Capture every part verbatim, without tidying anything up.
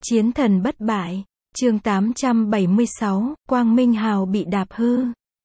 Chiến thần bất bại, chương tám trăm bảy mươi sáu, Quang Minh Hào bị đạp hư.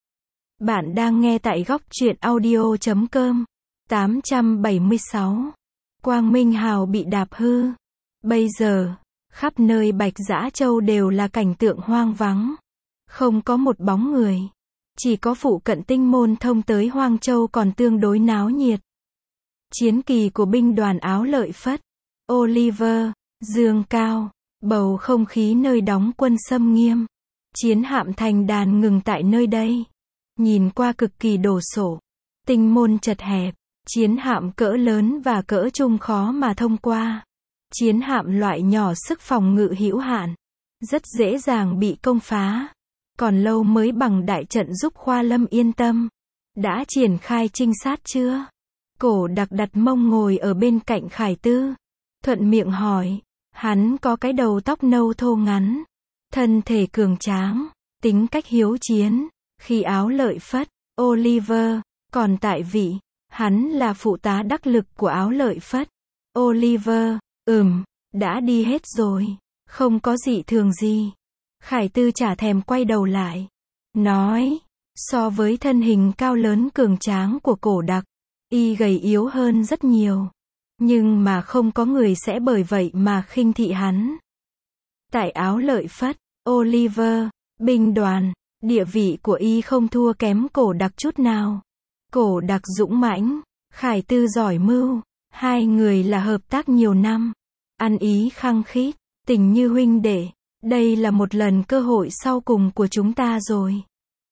Bạn đang nghe tại góc truyện audio chấm com. tám trăm bảy mươi sáu. Quang Minh Hào bị đạp hư. Bây giờ, khắp nơi Bạch Dã Châu đều là cảnh tượng hoang vắng. Không có một bóng người. Chỉ có phụ cận Tinh Môn thông tới Hoang Châu còn tương đối náo nhiệt. Chiến kỳ của binh đoàn Áo Lợi Phất, Oliver, Dương Cao, bầu không khí nơi đóng quân xâm nghiêm. Chiến hạm thành đàn ngừng tại nơi đây. Nhìn qua cực kỳ đồ sộ. Tinh môn chật hẹp. Chiến hạm cỡ lớn và cỡ trung khó mà thông qua. Chiến hạm loại nhỏ sức phòng ngự hữu hạn. Rất dễ dàng bị công phá. Còn lâu mới bằng đại trận giúp Khoa Lâm yên tâm. Đã triển khai trinh sát chưa? Cổ Đặc đặt mông ngồi ở bên cạnh Khải Tư. Thuận miệng hỏi. Hắn có cái đầu tóc nâu thô ngắn. Thân thể cường tráng. Tính cách hiếu chiến. Khi Áo Lợi Phất, Oliver, còn tại vị, hắn là phụ tá đắc lực của Áo Lợi Phất. Oliver, ừm, đã đi hết rồi. Không có dị thường gì. Khải Tư chả thèm quay đầu lại. Nói, so với thân hình cao lớn cường tráng của Cổ Đặc, y gầy yếu hơn rất nhiều. Nhưng mà không có người sẽ bởi vậy mà khinh thị hắn. Tại Áo Lợi Phất, Oliver, binh đoàn, địa vị của y không thua kém Cổ Đặc chút nào. Cổ Đặc dũng mãnh, Khải Tư giỏi mưu, hai người là hợp tác nhiều năm, ăn ý khăng khít, tình như huynh đệ. Đây là một lần cơ hội sau cùng của chúng ta rồi.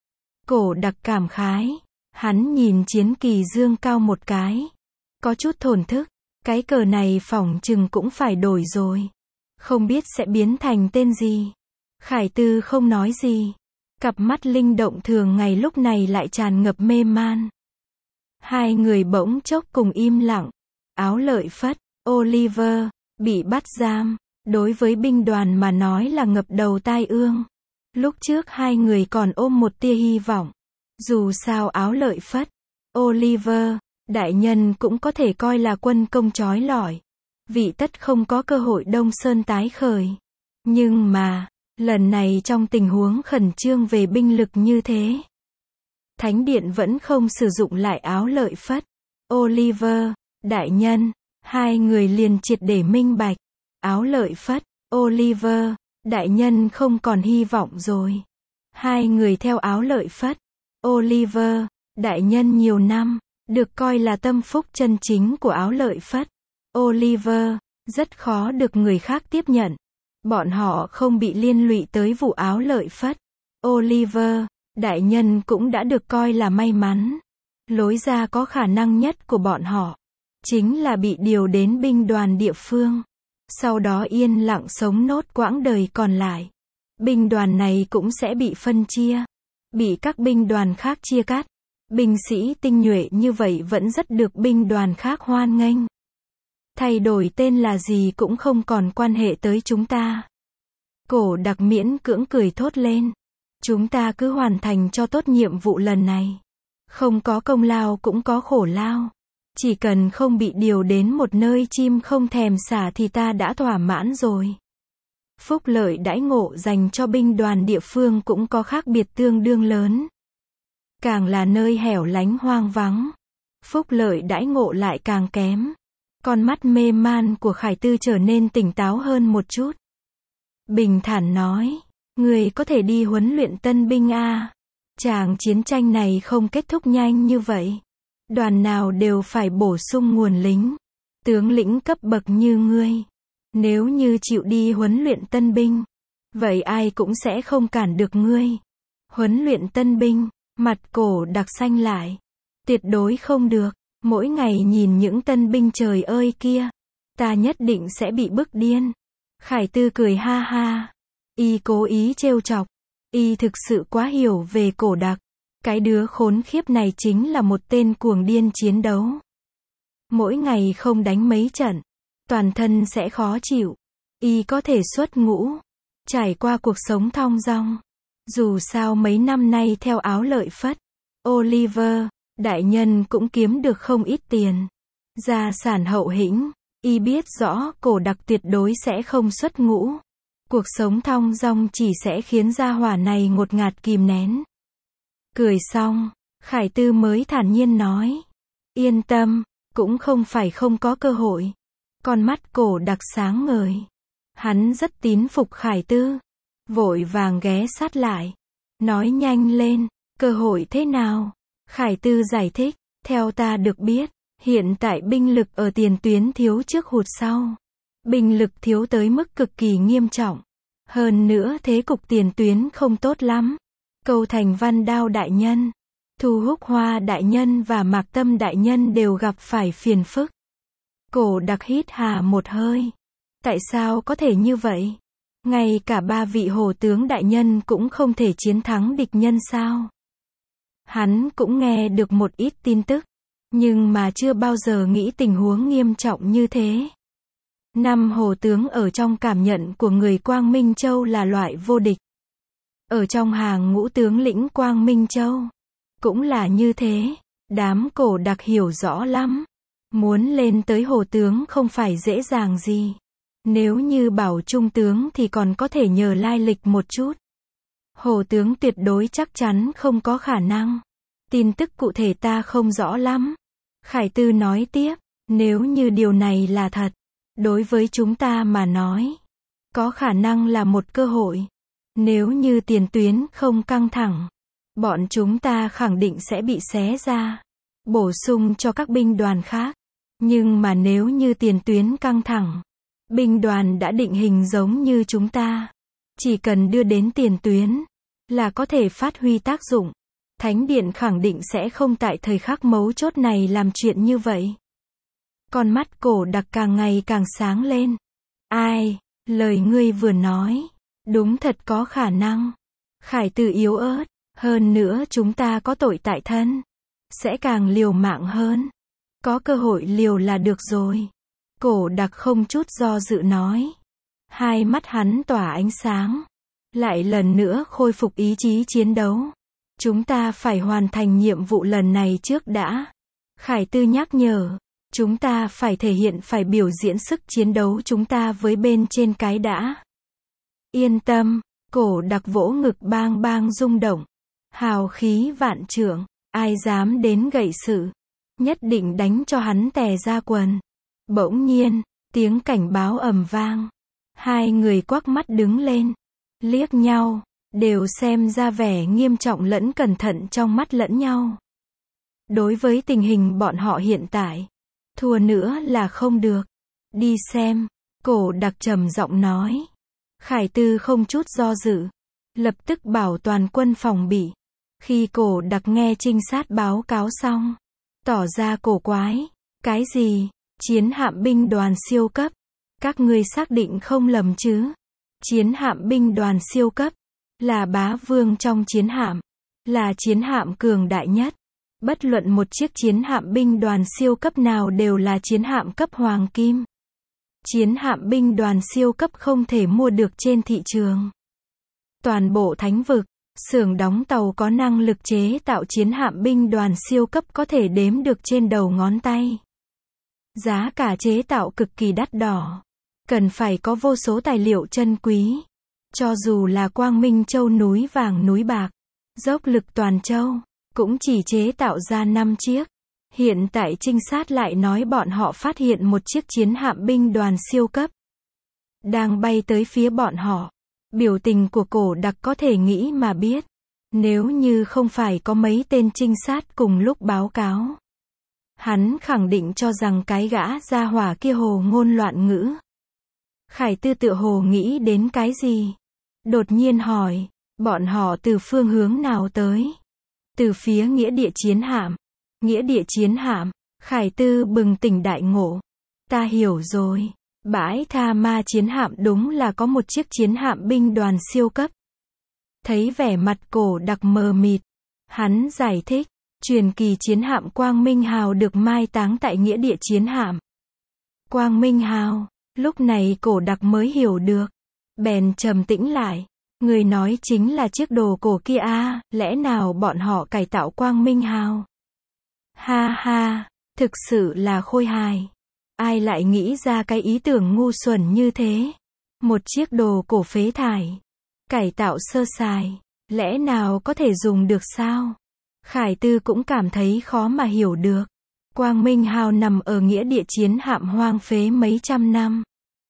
Cổ Đặc cảm khái, hắn nhìn chiến kỳ Dương Cao một cái, có chút thổn thức, cái cờ này phỏng chừng cũng phải đổi rồi. Không biết sẽ biến thành tên gì. Khải Tư không nói gì. Cặp mắt linh động thường ngày lúc này lại tràn ngập mê man. Hai người bỗng chốc cùng im lặng. Áo Lợi Phất, Oliver, bị bắt giam, đối với binh đoàn mà nói là ngập đầu tai ương. Lúc trước hai người còn ôm một tia hy vọng. Dù sao Áo Lợi Phất, Oliver, đại nhân cũng có thể coi là quân công chói lọi. Vị tất không có cơ hội Đông Sơn tái khởi. Nhưng mà, lần này trong tình huống khẩn trương về binh lực như thế, Thánh Điện vẫn không sử dụng lại Áo Lợi Phất, Oliver, đại nhân. Hai người liền triệt để minh bạch. Áo Lợi Phất, Oliver, đại nhân không còn hy vọng rồi. Hai người theo Áo Lợi Phất, Oliver, đại nhân nhiều năm, được coi là tâm phúc chân chính của Áo Lợi Phất, Oliver, rất khó được người khác tiếp nhận. Bọn họ không bị liên lụy tới vụ Áo Lợi Phất, Oliver, đại nhân cũng đã được coi là may mắn. Lối ra có khả năng nhất của bọn họ, chính là bị điều đến binh đoàn địa phương. Sau đó yên lặng sống nốt quãng đời còn lại. Binh đoàn này cũng sẽ bị phân chia. Bị các binh đoàn khác chia cắt. Binh sĩ tinh nhuệ như vậy vẫn rất được binh đoàn khác hoan nghênh. Thay đổi tên là gì cũng không còn quan hệ tới chúng ta. Cổ Đặc miễn cưỡng cười thốt lên. Chúng ta cứ hoàn thành cho tốt nhiệm vụ lần này. Không có công lao cũng có khổ lao. Chỉ cần không bị điều đến một nơi chim không thèm xả thì ta đã thỏa mãn rồi. Phúc lợi đãi ngộ dành cho binh đoàn địa phương cũng có khác biệt tương đương lớn. Càng là nơi hẻo lánh hoang vắng, phúc lợi đãi ngộ lại càng kém. Con mắt mê man của Khải Tư trở nên tỉnh táo hơn một chút. Bình thản nói, người có thể đi huấn luyện tân binh à? Tràng chiến tranh này không kết thúc nhanh như vậy. Đoàn nào đều phải bổ sung nguồn lính. Tướng lĩnh cấp bậc như ngươi, nếu như chịu đi huấn luyện tân binh, vậy ai cũng sẽ không cản được ngươi. Huấn luyện tân binh, mặt Cổ Đặc xanh lại. Tuyệt đối không được. Mỗi ngày nhìn những tân binh trời ơi kia, ta nhất định sẽ bị bức điên. Khải Tư cười ha ha. Y cố ý trêu chọc. Y thực sự quá hiểu về Cổ Đặc. Cái đứa khốn khiếp này chính là một tên cuồng điên chiến đấu. Mỗi ngày không đánh mấy trận, toàn thân sẽ khó chịu. Y có thể xuất ngũ, trải qua cuộc sống thong dong. Dù sao mấy năm nay theo Áo Lợi Phất, Oliver, đại nhân cũng kiếm được không ít tiền. Gia sản hậu hĩnh, y biết rõ Cổ Đặc tuyệt đối sẽ không xuất ngũ. Cuộc sống thong dong chỉ sẽ khiến gia hỏa này ngột ngạt kìm nén. Cười xong, Khải Tư mới thản nhiên nói. Yên tâm, cũng không phải không có cơ hội. Con mắt Cổ Đặc sáng ngời. Hắn rất tín phục Khải Tư. Vội vàng ghé sát lại. Nói nhanh lên, cơ hội thế nào? Khải Tư giải thích, theo ta được biết, hiện tại binh lực ở tiền tuyến thiếu trước hụt sau. Binh lực thiếu tới mức cực kỳ nghiêm trọng. Hơn nữa thế cục tiền tuyến không tốt lắm. Câu Thành Văn Đao đại nhân, Thu Húc Hoa đại nhân và Mạc Tâm đại nhân đều gặp phải phiền phức. Cổ Đặc hít hà một hơi. Tại sao có thể như vậy? Ngay cả ba vị hồ tướng đại nhân cũng không thể chiến thắng địch nhân sao? Hắn cũng nghe được một ít tin tức, nhưng mà chưa bao giờ nghĩ tình huống nghiêm trọng như thế. Năm hồ tướng ở trong cảm nhận của người Quang Minh Châu là loại vô địch. Ở trong hàng ngũ tướng lĩnh Quang Minh Châu, cũng là như thế. Đám Cổ Đặc hiểu rõ lắm. Muốn lên tới hồ tướng không phải dễ dàng gì. Nếu như bảo trung tướng thì còn có thể nhờ lai lịch một chút. Hồ tướng tuyệt đối chắc chắn không có khả năng. Tin tức cụ thể ta không rõ lắm. Khải Tư nói tiếp, nếu như điều này là thật, đối với chúng ta mà nói, có khả năng là một cơ hội. Nếu như tiền tuyến không căng thẳng, bọn chúng ta khẳng định sẽ bị xé ra, bổ sung cho các binh đoàn khác. Nhưng mà nếu như tiền tuyến căng thẳng, binh đoàn đã định hình giống như chúng ta, chỉ cần đưa đến tiền tuyến, là có thể phát huy tác dụng. Thánh Điện khẳng định sẽ không tại thời khắc mấu chốt này làm chuyện như vậy. Con mắt Cổ Đặc càng ngày càng sáng lên. Ai, lời ngươi vừa nói, đúng thật có khả năng. Khải Tư yếu ớt, hơn nữa chúng ta có tội tại thân, sẽ càng liều mạng hơn. Có cơ hội liều là được rồi. Cổ Đặc không chút do dự nói. Hai mắt hắn tỏa ánh sáng, lại lần nữa khôi phục ý chí chiến đấu. Chúng ta phải hoàn thành nhiệm vụ lần này trước đã. Khải Tư nhắc nhở. Chúng ta phải thể hiện, phải biểu diễn sức chiến đấu chúng ta với bên trên cái đã. Yên tâm. Cổ Đặc vỗ ngực bang bang rung động. Hào khí vạn trượng. Ai dám đến gậy sự, nhất định đánh cho hắn tè ra quần. Bỗng nhiên, tiếng cảnh báo ầm vang. Hai người quắc mắt đứng lên, liếc nhau, đều xem ra vẻ nghiêm trọng lẫn cẩn thận trong mắt lẫn nhau. Đối với tình hình bọn họ hiện tại, thua nữa là không được. Đi xem, Cổ Đặc trầm giọng nói. Khải Tư không chút do dự, lập tức bảo toàn quân phòng bị. Khi Cổ Đặc nghe trinh sát báo cáo xong, tỏ ra cổ quái. Cái gì? Chiến hạm binh đoàn siêu cấp? Các ngươi xác định không lầm chứ? Chiến hạm binh đoàn siêu cấp là bá vương trong chiến hạm, là chiến hạm cường đại nhất. Bất luận một chiếc chiến hạm binh đoàn siêu cấp nào đều là chiến hạm cấp hoàng kim. Chiến hạm binh đoàn siêu cấp không thể mua được trên thị trường. Toàn bộ thánh vực, xưởng đóng tàu có năng lực chế tạo chiến hạm binh đoàn siêu cấp có thể đếm được trên đầu ngón tay. Giá cả chế tạo cực kỳ đắt đỏ. Cần phải có vô số tài liệu chân quý. Cho dù là Quang Minh Châu núi vàng núi bạc, dốc lực toàn châu, cũng chỉ chế tạo ra năm chiếc. Hiện tại trinh sát lại nói bọn họ phát hiện một chiếc chiến hạm binh đoàn siêu cấp đang bay tới phía bọn họ. Biểu tình của Cổ Đặc có thể nghĩ mà biết. Nếu như không phải có mấy tên trinh sát cùng lúc báo cáo, hắn khẳng định cho rằng cái gã gia hỏa kia hồ ngôn loạn ngữ. Khải Tư tựa hồ nghĩ đến cái gì, đột nhiên hỏi, bọn họ từ phương hướng nào tới? Từ phía nghĩa địa chiến hạm. Nghĩa địa chiến hạm? Khải Tư bừng tỉnh đại ngộ. Ta hiểu rồi. Bãi Tha Ma chiến hạm đúng là có một chiếc chiến hạm binh đoàn siêu cấp. Thấy vẻ mặt Cổ Đặc mờ mịt, hắn giải thích, truyền kỳ chiến hạm Quang Minh Hào được mai táng tại nghĩa địa chiến hạm. Quang Minh Hào, lúc này Cổ Đặc mới hiểu được. Bèn trầm tĩnh lại, người nói chính là chiếc đồ cổ kia à, lẽ nào bọn họ cải tạo Quang Minh Hào? Ha ha, thực sự là khôi hài. Ai lại nghĩ ra cái ý tưởng ngu xuẩn như thế? Một chiếc đồ cổ phế thải. Cải tạo sơ sài. Lẽ nào có thể dùng được sao? Khải Tư cũng cảm thấy khó mà hiểu được. Quang Minh Hào nằm ở nghĩa địa chiến hạm hoang phế mấy trăm năm.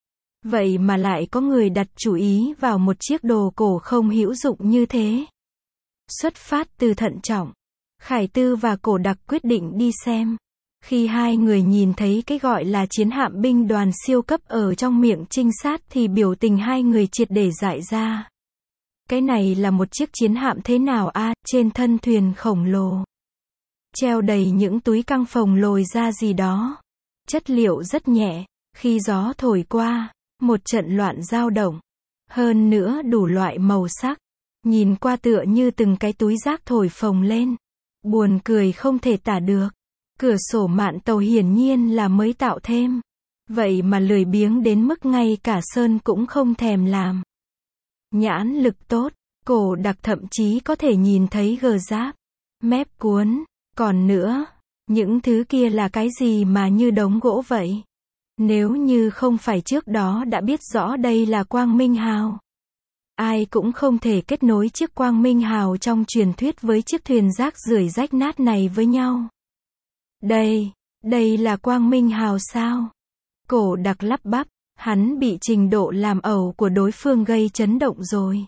Vậy mà lại có người đặt chủ ý vào một chiếc đồ cổ không hữu dụng như thế. Xuất phát từ thận trọng, Khải Tư và Cổ Đặc quyết định đi xem. Khi hai người nhìn thấy cái gọi là chiến hạm binh đoàn siêu cấp ở trong miệng trinh sát thì biểu tình hai người triệt để dại ra. Cái này là một chiếc chiến hạm thế nào a? À, trên thân thuyền khổng lồ treo đầy những túi căng phồng lồi ra gì đó. Chất liệu rất nhẹ, khi gió thổi qua, một trận loạn dao động. Hơn nữa đủ loại màu sắc. Nhìn qua tựa như từng cái túi rác thổi phồng lên. Buồn cười không thể tả được. Cửa sổ mạn tàu hiển nhiên là mới tạo thêm. Vậy mà lười biếng đến mức ngay cả sơn cũng không thèm làm. Nhãn lực tốt, Cổ Đặc thậm chí có thể nhìn thấy gờ giáp, mép cuốn. Còn nữa, những thứ kia là cái gì mà như đống gỗ vậy? Nếu như không phải trước đó đã biết rõ đây là Quang Minh Hào, ai cũng không thể kết nối chiếc Quang Minh Hào trong truyền thuyết với chiếc thuyền rác rưởi rách nát này với nhau. Đây, đây là Quang Minh Hào sao? Cổ Đặc lắp bắp, hắn bị trình độ làm ẩu của đối phương gây chấn động rồi.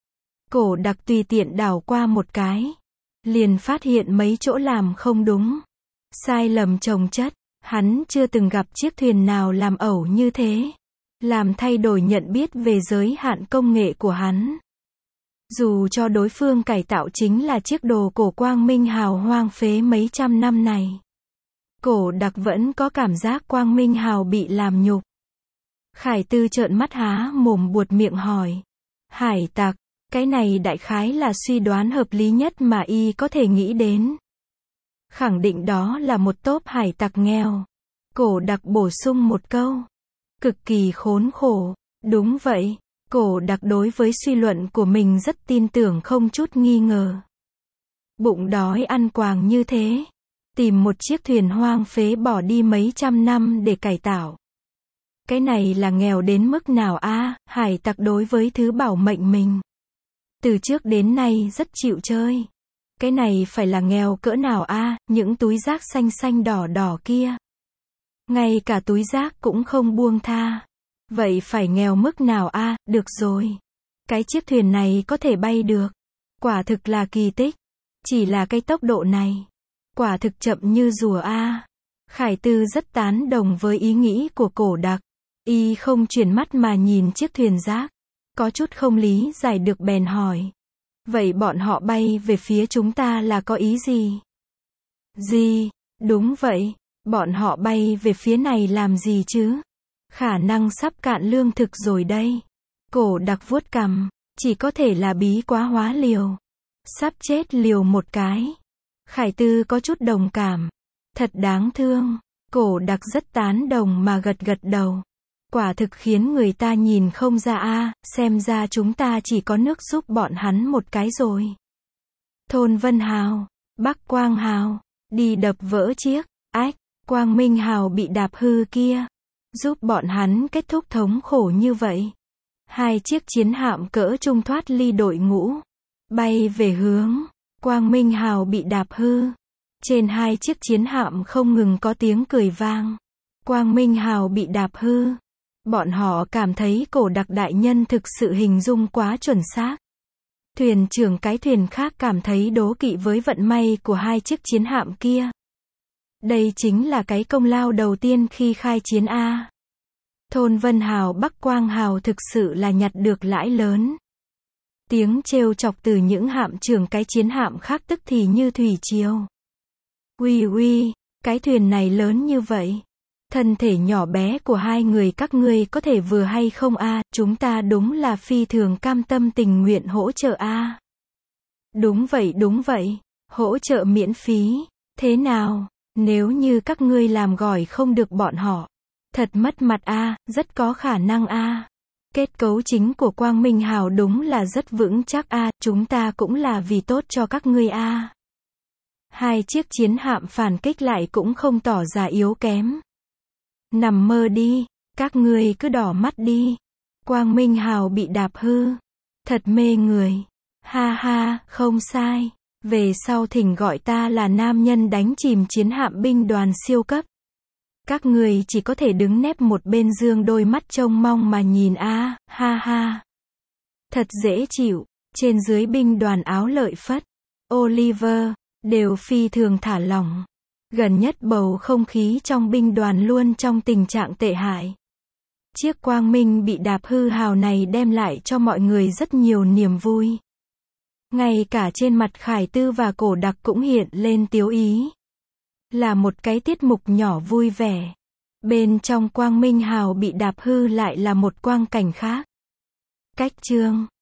Cổ Đặc tùy tiện đảo qua một cái, liền phát hiện mấy chỗ làm không đúng. Sai lầm chồng chất, hắn chưa từng gặp chiếc thuyền nào làm ẩu như thế. Làm thay đổi nhận biết về giới hạn công nghệ của hắn. Dù cho đối phương cải tạo chính là chiếc đồ cổ Quang Minh Hào hoang phế mấy trăm năm này. Cổ Đặc vẫn có cảm giác Quang Minh Hào bị làm nhục. Khải Tư trợn mắt há mồm buột miệng hỏi. Hải tặc, cái này đại khái là suy đoán hợp lý nhất mà y có thể nghĩ đến. Khẳng định đó là một tốp hải tặc nghèo. Cổ Đặc bổ sung một câu. Cực kỳ khốn khổ. Đúng vậy. Cổ Đặc đối với suy luận của mình rất tin tưởng không chút nghi ngờ. Bụng đói ăn quàng như thế. Tìm một chiếc thuyền hoang phế bỏ đi mấy trăm năm để cải tạo. Cái này là nghèo đến mức nào a? À, hải tặc đối với thứ bảo mệnh mình. Từ trước đến nay rất chịu chơi. Cái này phải là nghèo cỡ nào a? À, những túi rác xanh xanh đỏ đỏ kia. Ngay cả túi rác cũng không buông tha. Vậy phải nghèo mức nào a? À, được rồi. Cái chiếc thuyền này có thể bay được. Quả thực là kỳ tích. Chỉ là cái tốc độ này. Quả thực chậm như rùa a. À. Khải Tư rất tán đồng với ý nghĩ của Cổ Đặc. Y không chuyển mắt mà nhìn chiếc thuyền rác. Có chút không lý giải được bèn hỏi. Vậy bọn họ bay về phía chúng ta là có ý gì? Gì? Đúng vậy. Bọn họ bay về phía này làm gì chứ? Khả năng sắp cạn lương thực rồi đây. Cổ Đặc vuốt cằm. Chỉ có thể là bí quá hóa liều. Sắp chết liều một cái. Khải Tư có chút đồng cảm. Thật đáng thương. Cổ Đặc rất tán đồng mà gật gật đầu. Quả thực khiến người ta nhìn không ra a, à, xem ra chúng ta chỉ có nước giúp bọn hắn một cái rồi. Thôn Vân Hào, Bắc Quang Hào, đi đập vỡ chiếc, ách, Quang Minh Hào bị đạp hư kia. Giúp bọn hắn kết thúc thống khổ như vậy. Hai chiếc chiến hạm cỡ trung thoát ly đội ngũ. Bay về hướng, Quang Minh Hào bị đạp hư. Trên hai chiếc chiến hạm không ngừng có tiếng cười vang. Quang Minh Hào bị đạp hư. Bọn họ cảm thấy Cổ Đặc đại nhân thực sự hình dung quá chuẩn xác. Thuyền trưởng cái thuyền khác cảm thấy đố kỵ với vận may của hai chiếc chiến hạm kia. Đây chính là cái công lao đầu tiên khi khai chiến A. Thôn Vân Hào Bắc Quang Hào thực sự là nhặt được lãi lớn. Tiếng trêu chọc từ những hạm trưởng cái chiến hạm khác tức thì như thủy triều. Uy uy, cái thuyền này lớn như vậy. Thân thể nhỏ bé của hai người các ngươi có thể vừa hay không a? À, chúng ta đúng là phi thường cam tâm tình nguyện hỗ trợ a. À. Đúng vậy đúng vậy, hỗ trợ miễn phí. Thế nào, nếu như các ngươi làm gỏi không được bọn họ, thật mất mặt a, à, rất có khả năng a. À. Kết cấu chính của Quang Minh Hào đúng là rất vững chắc a, à, chúng ta cũng là vì tốt cho các ngươi a. À. Hai chiếc chiến hạm phản kích lại cũng không tỏ ra yếu kém. Nằm mơ đi, các ngươi cứ đỏ mắt đi. Quang Minh Hào bị đạp hư. Thật mê người. Ha ha, không sai. Về sau thỉnh gọi ta là nam nhân đánh chìm chiến hạm binh đoàn siêu cấp. Các người chỉ có thể đứng nép một bên dương đôi mắt trông mong mà nhìn a, ha ha. Thật dễ chịu. Trên dưới binh đoàn áo lợi phất, Oliver, đều phi thường thả lỏng. Gần nhất bầu không khí trong binh đoàn luôn trong tình trạng tệ hại. Chiếc quang minh bị đạp hư hào này đem lại cho mọi người rất nhiều niềm vui. Ngay cả trên mặt Khải Tư và Cổ Đặc cũng hiện lên tiếu ý. Là một cái tiết mục nhỏ vui vẻ. Bên trong quang minh hào bị đạp hư lại là một quang cảnh khác. Cách chương